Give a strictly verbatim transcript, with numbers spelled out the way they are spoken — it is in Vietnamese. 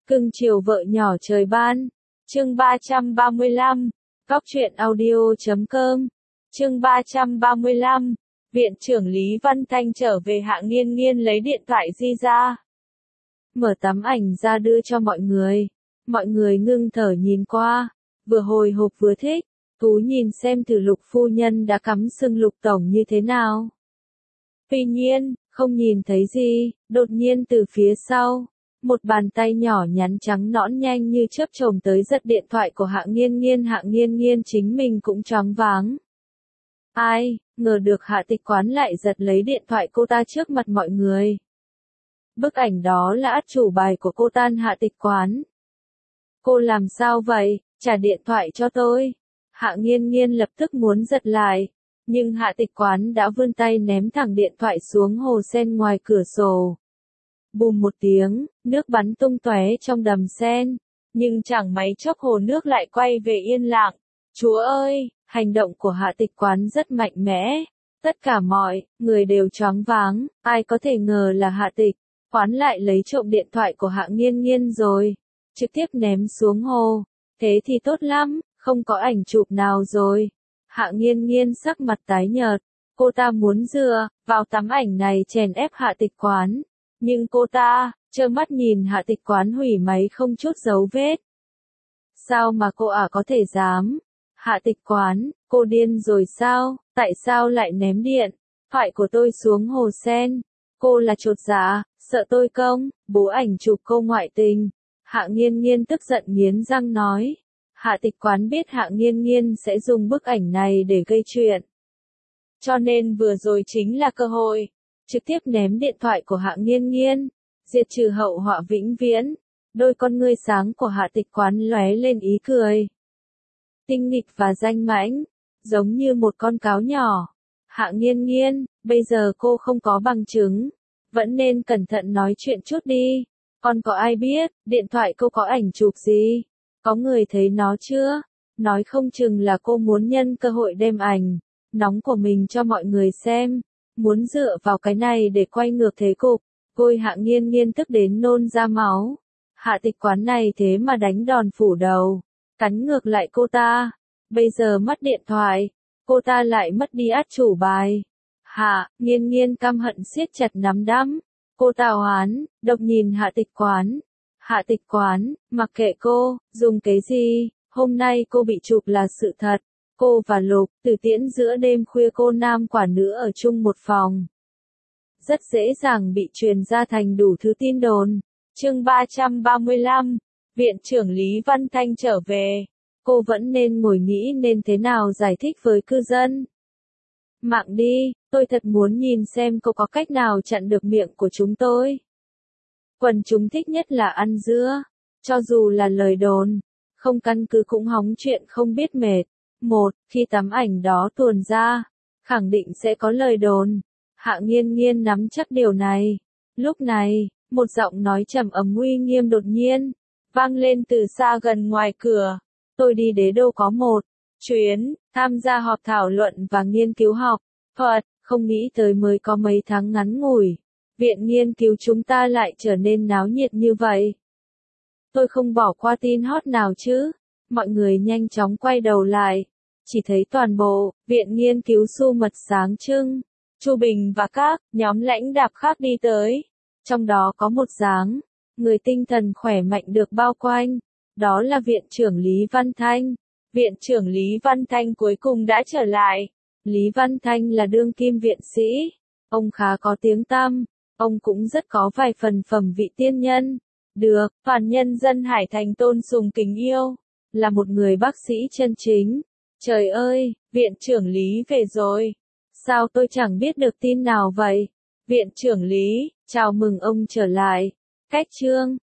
Cưng chiều vợ nhỏ trời ban. Chương ba trăm ba mươi lăm. Góc truyện audio chấm com. Chương ba trăm ba mươi lăm. Viện trưởng Lý Văn Thanh trở về. Hạ Nghiên Nghiên lấy điện thoại di ra. Mở tấm ảnh ra đưa cho mọi người. Mọi người ngưng thở nhìn qua. Vừa hồi hộp vừa thích. Tú nhìn xem thử Lục phu nhân đã cắm sừng Lục tổng như thế nào. Tuy nhiên, không nhìn thấy gì, đột nhiên từ phía sau. Một bàn tay nhỏ nhắn trắng nõn nhanh như chớp chồm tới giật điện thoại của Hạ Nghiên Nghiên. Hạ Nghiên Nghiên chính mình cũng choáng váng. Ai, ngờ được Hạ Tịch Quán lại giật lấy điện thoại cô ta trước mặt mọi người. Bức ảnh đó là át chủ bài của cô ta. Hạ Tịch Quán. Cô làm sao vậy, trả điện thoại cho tôi. Hạ Nghiên Nghiên lập tức muốn giật lại. Nhưng Hạ Tịch Quán đã vươn tay ném thẳng điện thoại xuống hồ sen ngoài cửa sổ. Bùm một tiếng, nước bắn tung tóe trong đầm sen. Nhưng chẳng mấy chốc hồ nước lại quay về yên lặng. Chúa ơi, hành động của Hạ Tịch Quán rất mạnh mẽ. Tất cả mọi người đều choáng váng. Ai có thể ngờ là Hạ Tịch Quán lại lấy trộm điện thoại của Hạ Nghiên Nghiên rồi. Trực tiếp ném xuống hồ. Thế thì tốt lắm, không có ảnh chụp nào rồi. Hạ Nghiên Nghiên sắc mặt tái nhợt. Cô ta muốn dựa vào tấm ảnh này chèn ép Hạ Tịch Quán. Nhưng cô ta, trơ mắt nhìn Hạ Tịch Quán hủy máy không chút dấu vết. Sao mà cô ả có thể dám? Hạ Tịch Quán, cô điên rồi sao? Tại sao lại ném điện thoại của tôi xuống hồ sen? Cô là chột dạ, sợ tôi không? Bố ảnh chụp cô ngoại tình. Hạ Nghiên Nghiên tức giận nghiến răng nói. Hạ Tịch Quán biết Hạ Nghiên Nghiên sẽ dùng bức ảnh này để gây chuyện. Cho nên vừa rồi chính là cơ hội. Trực tiếp ném điện thoại của Hạ Nghiên Nghiên, diệt trừ hậu họa vĩnh viễn. Đôi con ngươi sáng của Hạ Tịch Quán lóe lên ý cười. Tinh nghịch và danh mãnh, giống như một con cáo nhỏ. Hạ Nghiên Nghiên, bây giờ cô không có bằng chứng, vẫn nên cẩn thận nói chuyện chút đi. Còn có ai biết, điện thoại cô có ảnh chụp gì? Có người thấy nó chưa? Nói không chừng là cô muốn nhân cơ hội đem ảnh nóng của mình cho mọi người xem. Muốn dựa vào cái này để quay ngược thế cục. Côi Hạ Nghiên Nghiên tức đến nôn ra máu. Hạ Tịch Quán này thế mà đánh đòn phủ đầu. Cắn ngược lại cô ta. Bây giờ mất điện thoại. Cô ta lại mất đi át chủ bài. Hạ Nghiên Nghiên căm hận siết chặt nắm đấm. Cô ta oán, độc nhìn Hạ Tịch Quán. Hạ Tịch Quán, mặc kệ cô, dùng cái gì, hôm nay cô bị chụp là sự thật. Cô và Lục Tử Tiễn giữa đêm khuya cô nam quả nữ ở chung một phòng. Rất dễ dàng bị truyền ra thành đủ thứ tin đồn. Chương ba trăm ba mươi lăm. Viện trưởng Lý Văn Thanh trở về. Cô vẫn nên ngồi nghĩ nên thế nào giải thích với cư dân. Mạng đi, tôi thật muốn nhìn xem cô có cách nào chặn được miệng của chúng tôi. Quần chúng thích nhất là ăn dưa. Cho dù là lời đồn, không căn cứ cũng hóng chuyện không biết mệt. Một, khi tấm ảnh đó tuồn ra, khẳng định sẽ có lời đồn. Hạ Nghiên Nghiên nắm chắc điều này. Lúc này, một giọng nói trầm ấm uy nghiêm đột nhiên vang lên từ xa gần ngoài cửa. Tôi đi Đế Đô có một chuyến, tham gia họp thảo luận và nghiên cứu học thuật, không nghĩ tới mới có mấy tháng ngắn ngủi. Viện nghiên cứu chúng ta lại trở nên náo nhiệt như vậy. Tôi không bỏ qua tin hot nào chứ. Mọi người nhanh chóng quay đầu lại. Chỉ thấy toàn bộ viện nghiên cứu xu mật sáng trưng. Chu Bình và các nhóm lãnh đạo khác đi tới. Trong đó có một dáng người tinh thần khỏe mạnh được bao quanh. Đó là viện trưởng Lý Văn Thanh. Viện trưởng Lý Văn Thanh cuối cùng đã trở lại. Lý Văn Thanh là đương kim viện sĩ. Ông khá có tiếng tăm. Ông cũng rất có vài phần phẩm vị tiên nhân. Được toàn nhân dân Hải Thành tôn sùng kính yêu. Là một người bác sĩ chân chính. Trời ơi, viện trưởng Lý về rồi. Sao tôi chẳng biết được tin nào vậy? Viện trưởng Lý, chào mừng ông trở lại. Cách chương